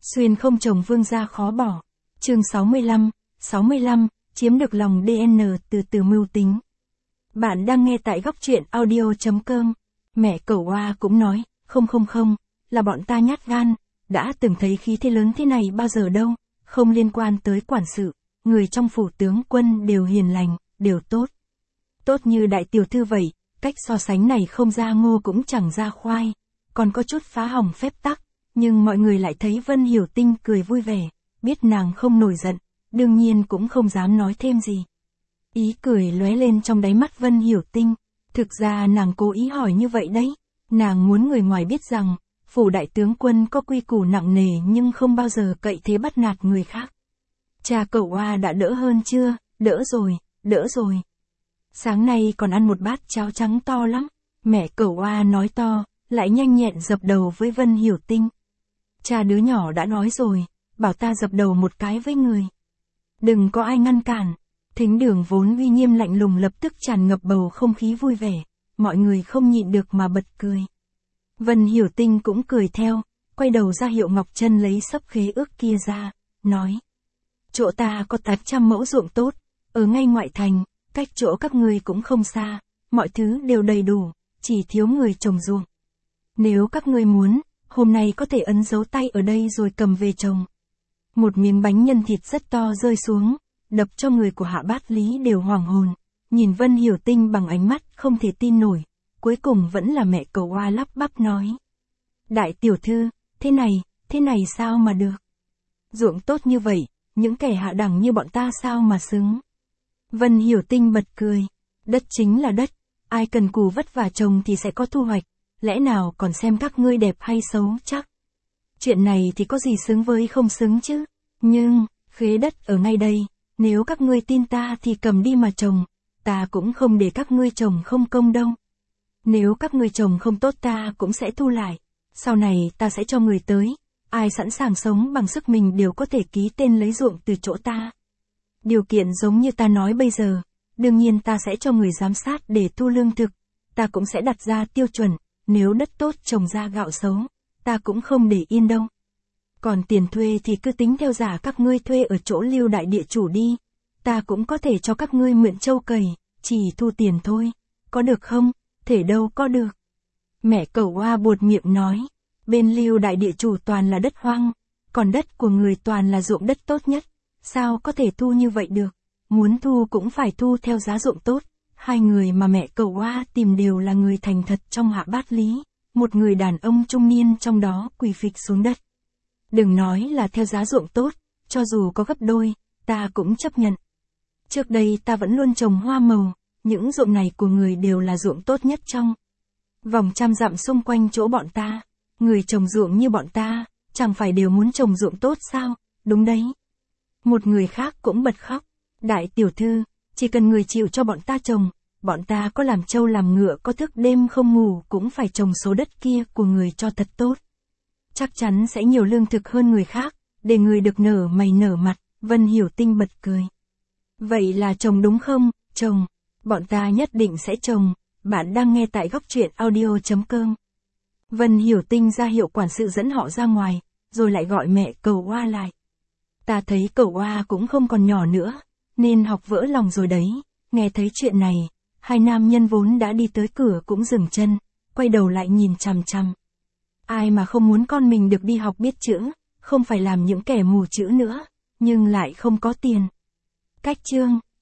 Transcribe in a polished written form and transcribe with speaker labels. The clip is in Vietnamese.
Speaker 1: Xuyên không chồng vương gia khó bỏ. Chương 65, chiếm được lòng DN từ mưu tính. Bạn đang nghe tại góc truyện audio.com. Mẹ cẩu oa cũng nói, không, là bọn ta nhát gan, đã từng thấy khí thế lớn thế này bao giờ đâu, không liên quan tới quản sự, người trong phủ tướng quân đều hiền lành, đều tốt. Tốt như đại tiểu thư vậy, cách so sánh này không ra ngô cũng chẳng ra khoai, còn có chút phá hỏng phép tắc, nhưng mọi người lại thấy Vân Hiểu Tinh cười vui vẻ, biết nàng không nổi giận, đương nhiên cũng không dám nói thêm gì. Ý cười lóe lên trong đáy mắt Vân Hiểu Tinh, thực ra nàng cố ý hỏi như vậy đấy, nàng muốn người ngoài biết rằng, phủ đại tướng quân có quy củ nặng nề nhưng không bao giờ cậy thế bắt nạt người khác. Cha cậu oa đã đỡ hơn chưa? Đỡ rồi. Sáng nay còn ăn một bát cháo trắng to lắm, mẹ cậu oa nói to, lại nhanh nhẹn dập đầu với Vân Hiểu Tinh. Cha đứa nhỏ đã nói rồi, bảo ta dập đầu một cái với người. Đừng có ai ngăn cản. Thính đường vốn uy nghiêm lạnh lùng lập tức tràn ngập bầu không khí vui vẻ, mọi người không nhịn được mà bật cười. Vân Hiểu Tinh cũng cười theo, quay đầu ra hiệu Ngọc Trân lấy sấp khế ước kia ra, nói. Chỗ ta có 800 mẫu ruộng tốt, ở ngay ngoại thành, cách chỗ các ngươi cũng không xa, mọi thứ đều đầy đủ, chỉ thiếu người trồng ruộng. Nếu các ngươi muốn, hôm nay có thể ấn dấu tay ở đây rồi cầm về trồng. Một miếng bánh nhân thịt rất to rơi xuống, đập cho người của Hạ Bát Lý đều hoàng hồn, nhìn Vân Hiểu Tinh bằng ánh mắt không thể tin nổi, cuối cùng vẫn là mẹ cậu oa lắp bắp nói. Đại tiểu thư, thế này sao mà được? Ruộng tốt như vậy, những kẻ hạ đẳng như bọn ta sao mà xứng? Vân Hiểu Tinh bật cười, đất chính là đất, ai cần cù vất vả trồng thì sẽ có thu hoạch, lẽ nào còn xem các ngươi đẹp hay xấu chắc? Chuyện này thì có gì xứng với không xứng chứ, nhưng, khế đất ở ngay đây. Nếu các ngươi tin ta thì cầm đi mà trồng, ta cũng không để các ngươi trồng không công đâu. Nếu các ngươi trồng không tốt ta cũng sẽ thu lại, sau này ta sẽ cho người tới, ai sẵn sàng sống bằng sức mình đều có thể ký tên lấy ruộng từ chỗ ta. Điều kiện giống như ta nói bây giờ, đương nhiên ta sẽ cho người giám sát để thu lương thực, ta cũng sẽ đặt ra tiêu chuẩn, nếu đất tốt trồng ra gạo xấu, ta cũng không để yên đâu. Còn tiền thuê thì cứ tính theo giá các ngươi thuê ở chỗ Lưu đại địa chủ đi, ta cũng có thể cho các ngươi mượn trâu cày, chỉ thu tiền thôi, có được không? Thể đâu có được. Mẹ cẩu oa buột miệng nói, bên Lưu đại địa chủ toàn là đất hoang, còn đất của người toàn là ruộng đất tốt nhất, sao có thể thu như vậy được? Muốn thu cũng phải thu theo giá ruộng tốt. Hai người mà mẹ cẩu oa tìm đều là người thành thật trong Hạ Bát Lý, một người đàn ông trung niên trong đó quỳ phịch xuống đất. Đừng nói là theo giá ruộng tốt, cho dù có gấp đôi, ta cũng chấp nhận. Trước đây ta vẫn luôn trồng hoa màu, những ruộng này của người đều là ruộng tốt nhất trong vòng 100 dặm xung quanh chỗ bọn ta. Người trồng ruộng như bọn ta, chẳng phải đều muốn trồng ruộng tốt sao? Đúng đấy. Một người khác cũng bật khóc. Đại tiểu thư, chỉ cần người chịu cho bọn ta trồng, bọn ta có làm trâu làm ngựa có thức đêm không ngủ cũng phải trồng số đất kia của người cho thật tốt. Chắc chắn sẽ nhiều lương thực hơn người khác, để người được nở mày nở mặt. Vân Hiểu Tinh bật cười. Vậy là trồng đúng không? Trồng. Bọn ta nhất định sẽ trồng. Bạn đang nghe tại góc truyện audio.com. Vân Hiểu Tinh ra hiệu quản sự dẫn họ ra ngoài, rồi lại gọi mẹ cẩu oa lại. Ta thấy cẩu oa cũng không còn nhỏ nữa, nên học vỡ lòng rồi đấy. Nghe thấy chuyện này, hai nam nhân vốn đã đi tới cửa cũng dừng chân, quay đầu lại nhìn chằm chằm. Ai mà không muốn con mình được đi học biết chữ, không phải làm những kẻ mù chữ nữa, nhưng lại không có tiền. Cách chương